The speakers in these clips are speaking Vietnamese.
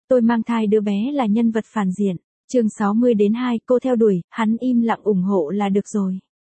Tôi mang thai đứa bé là nhân vật phản diện. Chương 60-2, cô theo đuổi, hắn im lặng ủng hộ là được rồi.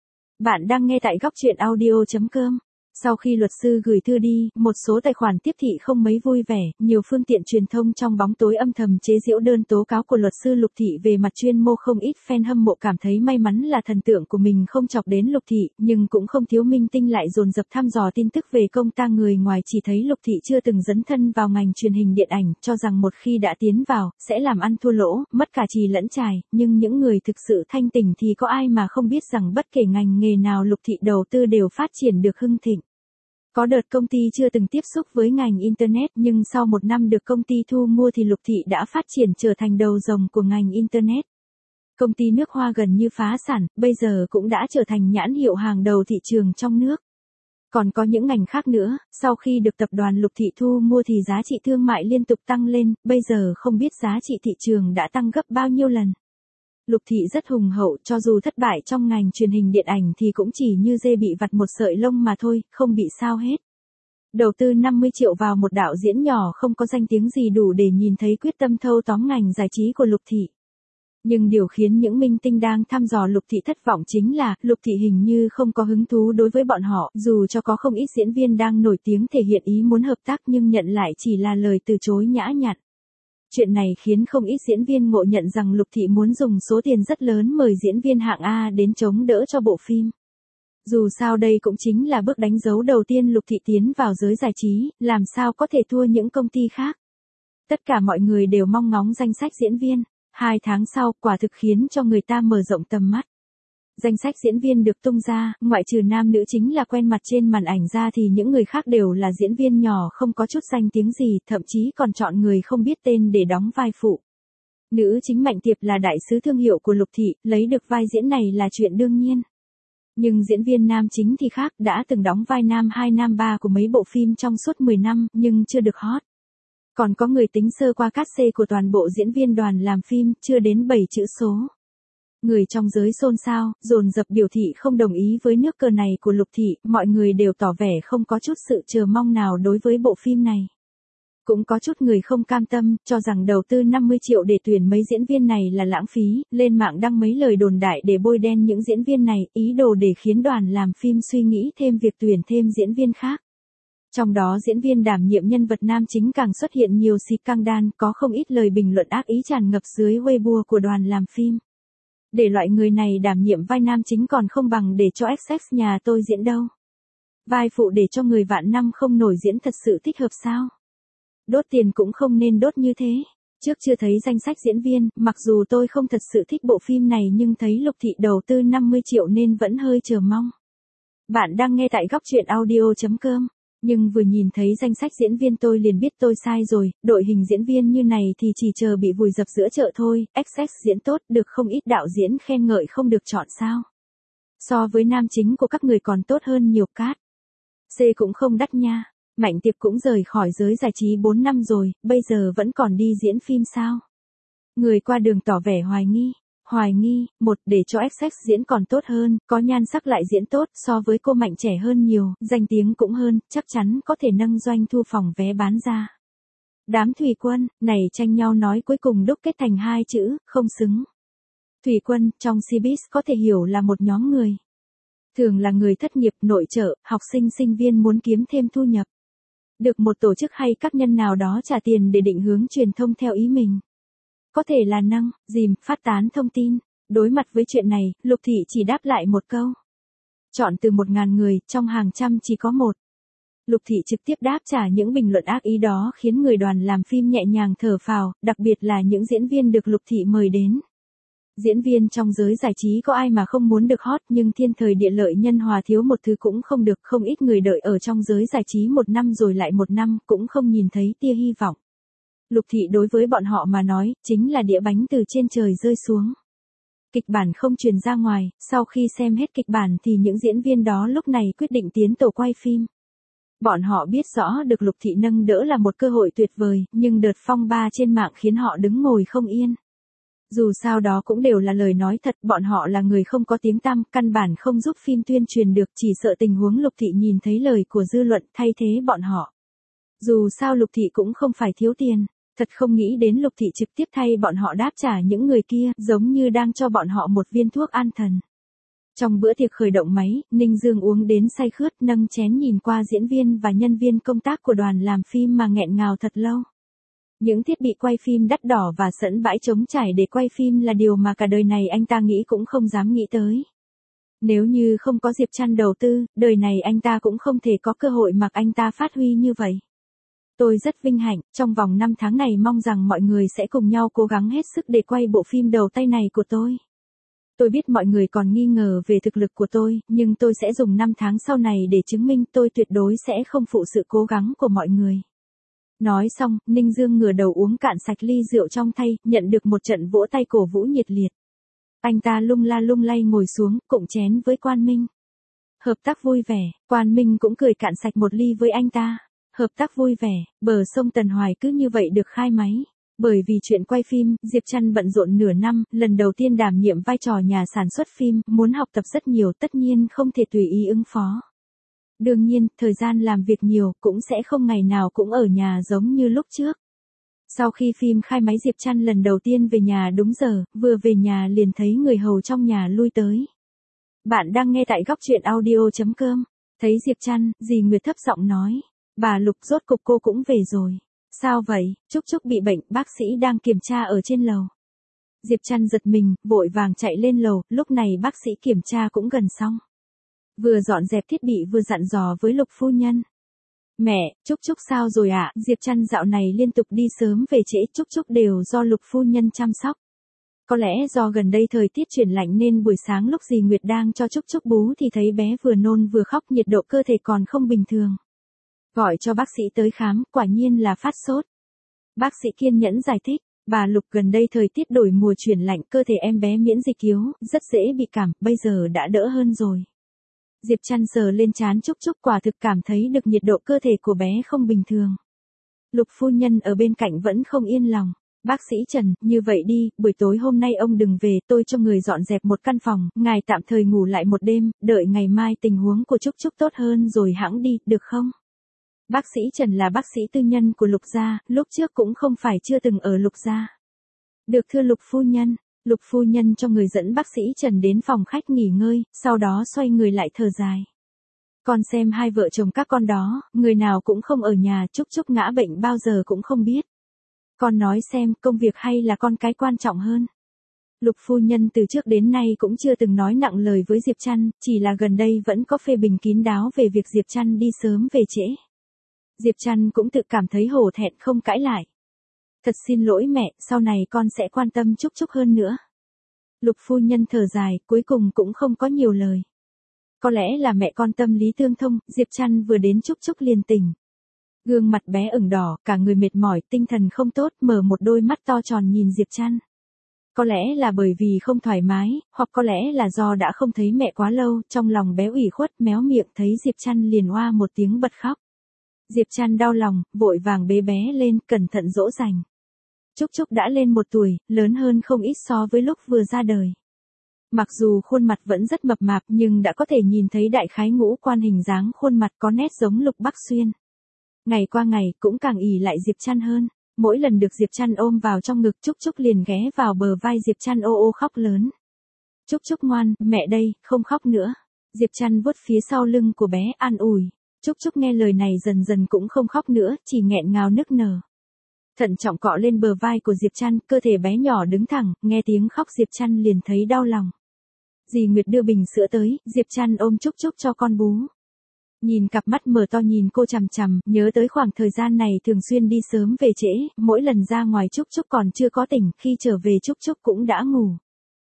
Bạn đang nghe tại góc truyện audio.com. Sau khi luật sư gửi thư đi, một số tài khoản tiếp thị không mấy vui vẻ, nhiều phương tiện truyền thông trong bóng tối âm thầm chế giễu đơn tố cáo của luật sư Lục Thị về mặt chuyên mô. Không ít fan hâm mộ cảm thấy may mắn là thần tượng của mình không chọc đến Lục Thị, nhưng cũng không thiếu minh tinh lại dồn dập thăm dò tin tức về công tang. Người ngoài chỉ thấy Lục Thị chưa từng dấn thân vào ngành truyền hình điện ảnh, cho rằng một khi đã tiến vào, sẽ làm ăn thua lỗ, mất cả chì lẫn chài, nhưng những người thực sự thanh tỉnh thì có ai mà không biết rằng bất kể ngành nghề nào Lục Thị đầu tư đều phát triển được hưng thịnh. Có đợt công ty chưa từng tiếp xúc với ngành Internet, nhưng sau một năm được công ty thu mua thì Lục Thị đã phát triển trở thành đầu rồng của ngành Internet. Công ty nước hoa gần như phá sản, bây giờ cũng đã trở thành nhãn hiệu hàng đầu thị trường trong nước. Còn có những ngành khác nữa, sau khi được tập đoàn Lục Thị thu mua thì giá trị thương mại liên tục tăng lên, bây giờ không biết giá trị thị trường đã tăng gấp bao nhiêu lần. Lục Thị rất hùng hậu, cho dù thất bại trong ngành truyền hình điện ảnh thì cũng chỉ như dê bị vặt một sợi lông mà thôi, không bị sao hết. Đầu tư 50 triệu vào một đạo diễn nhỏ không có danh tiếng gì đủ để nhìn thấy quyết tâm thâu tóm ngành giải trí của Lục Thị. Nhưng điều khiến những minh tinh đang thăm dò Lục Thị thất vọng chính là, Lục Thị hình như không có hứng thú đối với bọn họ, dù cho có không ít diễn viên đang nổi tiếng thể hiện ý muốn hợp tác nhưng nhận lại chỉ là lời từ chối nhã nhặn. Chuyện này khiến không ít diễn viên ngộ nhận rằng Lục Thị muốn dùng số tiền rất lớn mời diễn viên hạng A đến chống đỡ cho bộ phim. Dù sao đây cũng chính là bước đánh dấu đầu tiên Lục Thị tiến vào giới giải trí, làm sao có thể thua những công ty khác. Tất cả mọi người đều mong ngóng danh sách diễn viên. 2 tháng sau, quả thực khiến cho người ta mở rộng tầm mắt. Danh sách diễn viên được tung ra, ngoại trừ nam nữ chính là quen mặt trên màn ảnh ra thì những người khác đều là diễn viên nhỏ không có chút danh tiếng gì, thậm chí còn chọn người không biết tên để đóng vai phụ. Nữ chính Mạnh Tiệp là đại sứ thương hiệu của Lục Thị, lấy được vai diễn này là chuyện đương nhiên. Nhưng diễn viên nam chính thì khác, đã từng đóng vai nam 2 nam 3 của mấy bộ phim trong suốt 10 năm, nhưng chưa được hot. Còn có người tính sơ qua cát xê của toàn bộ diễn viên đoàn làm phim, chưa đến 7 chữ số. Người trong giới xôn xao, dồn dập biểu thị không đồng ý với nước cờ này của Lục Thị, mọi người đều tỏ vẻ không có chút sự chờ mong nào đối với bộ phim này. Cũng có chút người không cam tâm, cho rằng đầu tư 50 triệu để tuyển mấy diễn viên này là lãng phí, lên mạng đăng mấy lời đồn đại để bôi đen những diễn viên này, ý đồ để khiến đoàn làm phim suy nghĩ thêm việc tuyển thêm diễn viên khác. Trong đó diễn viên đảm nhiệm nhân vật nam chính càng xuất hiện nhiều scandal, có không ít lời bình luận ác ý tràn ngập dưới Weibo của đoàn làm phim. Để loại người này đảm nhiệm vai nam chính còn không bằng để cho XX nhà tôi diễn đâu. Vai phụ để cho người vạn năm không nổi diễn thật sự thích hợp sao? Đốt tiền cũng không nên đốt như thế. Trước chưa thấy danh sách diễn viên, mặc dù tôi không thật sự thích bộ phim này nhưng thấy Lục Thị đầu tư 50 triệu nên vẫn hơi chờ mong. Bạn đang nghe tại góc truyện audio.com. Nhưng vừa nhìn thấy danh sách diễn viên tôi liền biết tôi sai rồi, đội hình diễn viên như này thì chỉ chờ bị vùi dập giữa chợ thôi, XX diễn tốt, được không ít đạo diễn khen ngợi không được chọn sao. So với nam chính của các người còn tốt hơn nhiều cát. C cũng không đắt nha, Mạnh Tiệp cũng rời khỏi giới giải trí 4 năm rồi, bây giờ vẫn còn đi diễn phim sao? Người qua đường tỏ vẻ hoài nghi, một để cho XX diễn còn tốt hơn, có nhan sắc lại diễn tốt, so với cô Mạnh trẻ hơn nhiều, danh tiếng cũng hơn, chắc chắn có thể nâng doanh thu phòng vé bán ra. Đám Thủy Quân, này tranh nhau nói cuối cùng đúc kết thành 2 chữ, không xứng. Thủy Quân, trong showbiz có thể hiểu là một nhóm người. Thường là người thất nghiệp, nội trợ, học sinh sinh viên muốn kiếm thêm thu nhập. Được một tổ chức hay các nhân nào đó trả tiền để định hướng truyền thông theo ý mình. Có thể là nâng, dìm, phát tán thông tin. Đối mặt với chuyện này, Lục Thị chỉ đáp lại một câu. Chọn từ 1.000 người, trong hàng trăm chỉ có một. Lục Thị trực tiếp đáp trả những bình luận ác ý đó khiến người đoàn làm phim nhẹ nhàng thở phào, đặc biệt là những diễn viên được Lục Thị mời đến. Diễn viên trong giới giải trí có ai mà không muốn được hot, nhưng thiên thời địa lợi nhân hòa thiếu một thứ cũng không được, không ít người đợi ở trong giới giải trí 1 năm rồi lại 1 năm, cũng không nhìn thấy tia hy vọng. Lục Thị đối với bọn họ mà nói, chính là đĩa bánh từ trên trời rơi xuống. Kịch bản không truyền ra ngoài, sau khi xem hết kịch bản thì những diễn viên đó lúc này quyết định tiến tổ quay phim. Bọn họ biết rõ được Lục Thị nâng đỡ là một cơ hội tuyệt vời, nhưng đợt phong ba trên mạng khiến họ đứng ngồi không yên. Dù sao đó cũng đều là lời nói thật, bọn họ là người không có tiếng tăm, căn bản không giúp phim tuyên truyền được, chỉ sợ tình huống Lục Thị nhìn thấy lời của dư luận thay thế bọn họ. Dù sao Lục Thị cũng không phải thiếu tiền. Thật không nghĩ đến Lục Thị trực tiếp thay bọn họ đáp trả những người kia, giống như đang cho bọn họ một viên thuốc an thần. Trong bữa tiệc khởi động máy, Ninh Dương uống đến say khướt, nâng chén nhìn qua diễn viên và nhân viên công tác của đoàn làm phim mà nghẹn ngào thật lâu. Những thiết bị quay phim đắt đỏ và sẵn bãi trống trải để quay phim là điều mà cả đời này anh ta nghĩ cũng không dám nghĩ tới. Nếu như không có Diệp Trăn đầu tư, đời này anh ta cũng không thể có cơ hội mặc anh ta phát huy như vậy. Tôi rất vinh hạnh, trong vòng 5 tháng này mong rằng mọi người sẽ cùng nhau cố gắng hết sức để quay bộ phim đầu tay này của tôi. Tôi biết mọi người còn nghi ngờ về thực lực của tôi, nhưng tôi sẽ dùng 5 tháng sau này để chứng minh tôi tuyệt đối sẽ không phụ sự cố gắng của mọi người. Nói xong, Ninh Dương ngửa đầu uống cạn sạch ly rượu trong tay, nhận được một trận vỗ tay cổ vũ nhiệt liệt. Anh ta lung la lung lay ngồi xuống, cụng chén với Quan Minh. Hợp tác vui vẻ, Quan Minh cũng cười cạn sạch một ly với anh ta. Hợp tác vui vẻ, bờ sông Tần Hoài cứ như vậy được khai máy. Bởi vì chuyện quay phim, Diệp Trăn bận rộn nửa năm, lần đầu tiên đảm nhiệm vai trò nhà sản xuất phim, muốn học tập rất nhiều, tất nhiên không thể tùy ý ứng phó. Đương nhiên, thời gian làm việc nhiều, cũng sẽ không ngày nào cũng ở nhà giống như lúc trước. Sau khi phim khai máy, Diệp Trăn lần đầu tiên về nhà đúng giờ, vừa về nhà liền thấy người hầu trong nhà lui tới. Bạn đang nghe tại góc truyện audio.com. Thấy Diệp Trăn, dì Nguyệt thấp giọng nói. Bà Lục, rốt cục cô cũng về rồi. Sao vậy? Trúc Trúc bị bệnh, bác sĩ đang kiểm tra ở trên lầu. Diệp Trăn giật mình, vội vàng chạy lên lầu, lúc này bác sĩ kiểm tra cũng gần xong. Vừa dọn dẹp thiết bị vừa dặn dò với Lục phu nhân. Mẹ, Trúc Trúc sao rồi ạ? Diệp Trăn dạo này liên tục đi sớm về trễ, Trúc Trúc đều do Lục phu nhân chăm sóc. Có lẽ do gần đây thời tiết chuyển lạnh nên buổi sáng lúc dì Nguyệt đang cho Trúc Trúc bú thì thấy bé vừa nôn vừa khóc, nhiệt độ cơ thể còn không bình thường. Gọi cho bác sĩ tới khám, quả nhiên là phát sốt. Bác sĩ kiên nhẫn giải thích, bà Lục gần đây thời tiết đổi mùa chuyển lạnh, cơ thể em bé miễn dịch yếu, rất dễ bị cảm, bây giờ đã đỡ hơn rồi. Diệp Trăn sờ lên trán Trúc Trúc, quả thực cảm thấy được nhiệt độ cơ thể của bé không bình thường. Lục phu nhân ở bên cạnh vẫn không yên lòng. Bác sĩ Trần, như vậy đi, buổi tối hôm nay ông đừng về, tôi cho người dọn dẹp một căn phòng, ngài tạm thời ngủ lại một đêm, đợi ngày mai tình huống của Trúc Trúc tốt hơn rồi hãng đi, được không? Bác sĩ Trần là bác sĩ tư nhân của Lục gia, lúc trước cũng không phải chưa từng ở Lục gia. Được thưa Lục phu nhân. Lục phu nhân cho người dẫn bác sĩ Trần đến phòng khách nghỉ ngơi, sau đó xoay người lại thở dài. Con xem hai vợ chồng các con đó, người nào cũng không ở nhà, Trúc Trúc ngã bệnh bao giờ cũng không biết. Con nói xem, công việc hay là con cái quan trọng hơn? Lục phu nhân từ trước đến nay cũng chưa từng nói nặng lời với Diệp Trăn, chỉ là gần đây vẫn có phê bình kín đáo về việc Diệp Trăn đi sớm về trễ. Diệp Trăn cũng tự cảm thấy hổ thẹn không cãi lại. Thật xin lỗi mẹ, sau này con sẽ quan tâm Trúc Trúc hơn nữa. Lục phu nhân thở dài, cuối cùng cũng không có nhiều lời. Có lẽ là mẹ con tâm lý tương thông, Diệp Trăn vừa đến Trúc Trúc liền tỉnh. Gương mặt bé ửng đỏ, cả người mệt mỏi, tinh thần không tốt, mở một đôi mắt to tròn nhìn Diệp Trăn. Có lẽ là bởi vì không thoải mái, hoặc có lẽ là do đã không thấy mẹ quá lâu, trong lòng bé ủy khuất, méo miệng thấy Diệp Trăn liền oa một tiếng bật khóc. Diệp Trăn đau lòng, vội vàng bế bé lên, cẩn thận dỗ dành. Trúc Trúc đã lên 1 tuổi, lớn hơn không ít so với lúc vừa ra đời. Mặc dù khuôn mặt vẫn rất mập mạp nhưng đã có thể nhìn thấy đại khái ngũ quan, hình dáng khuôn mặt có nét giống Lục Bắc Xuyên. Ngày qua ngày cũng càng ỷ lại Diệp Trăn hơn. Mỗi lần được Diệp Trăn ôm vào trong ngực, Trúc Trúc liền ghé vào bờ vai Diệp Trăn ô ô khóc lớn. Trúc Trúc ngoan, mẹ đây, không khóc nữa. Diệp Trăn vuốt phía sau lưng của bé an ủi. Trúc Trúc nghe lời này dần dần cũng không khóc nữa, chỉ nghẹn ngào nức nở. Thận trọng cọ lên bờ vai của Diệp Trăn, cơ thể bé nhỏ đứng thẳng, nghe tiếng khóc Diệp Trăn liền thấy đau lòng. Dì Nguyệt đưa bình sữa tới, Diệp Trăn ôm Trúc Trúc cho con bú. Nhìn cặp mắt mở to nhìn cô chằm chằm, nhớ tới khoảng thời gian này thường xuyên đi sớm về trễ, mỗi lần ra ngoài Trúc Trúc còn chưa có tỉnh, khi trở về Trúc Trúc cũng đã ngủ.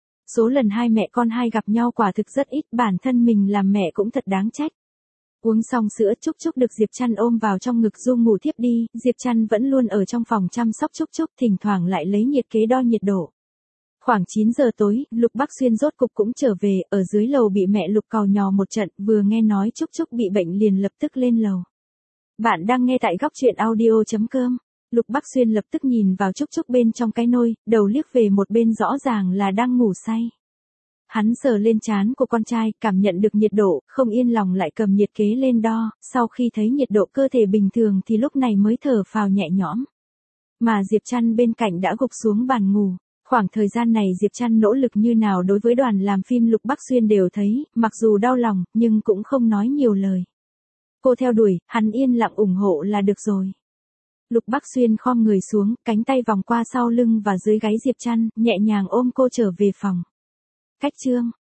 Số lần hai mẹ con hai gặp nhau quả thực rất ít, bản thân mình làm mẹ cũng thật đáng trách. Uống xong sữa, Trúc Trúc được Diệp Trăn ôm vào trong ngực ru ngủ thiếp đi, Diệp Trăn vẫn luôn ở trong phòng chăm sóc Trúc Trúc, thỉnh thoảng lại lấy nhiệt kế đo nhiệt độ. Khoảng 9 giờ tối, Lục Bắc Xuyên rốt cục cũng trở về, ở dưới lầu bị mẹ Lục càu nhò một trận, vừa nghe nói Trúc Trúc bị bệnh liền lập tức lên lầu. Bạn đang nghe tại góc truyện audio.com. Lục Bắc Xuyên lập tức nhìn vào Trúc Trúc bên trong cái nôi, đầu liếc về một bên rõ ràng là đang ngủ say. Hắn sờ lên trán của con trai, cảm nhận được nhiệt độ, không yên lòng lại cầm nhiệt kế lên đo, sau khi thấy nhiệt độ cơ thể bình thường thì lúc này mới thở phào nhẹ nhõm. Mà Diệp Trăn bên cạnh đã gục xuống bàn ngủ. Khoảng thời gian này Diệp Trăn nỗ lực như nào đối với đoàn làm phim Lục Bắc Xuyên đều thấy, mặc dù đau lòng, nhưng cũng không nói nhiều lời. Cô theo đuổi, hắn yên lặng ủng hộ là được rồi. Lục Bắc Xuyên khom người xuống, cánh tay vòng qua sau lưng và dưới gáy Diệp Trăn, nhẹ nhàng ôm cô trở về phòng. Cách chương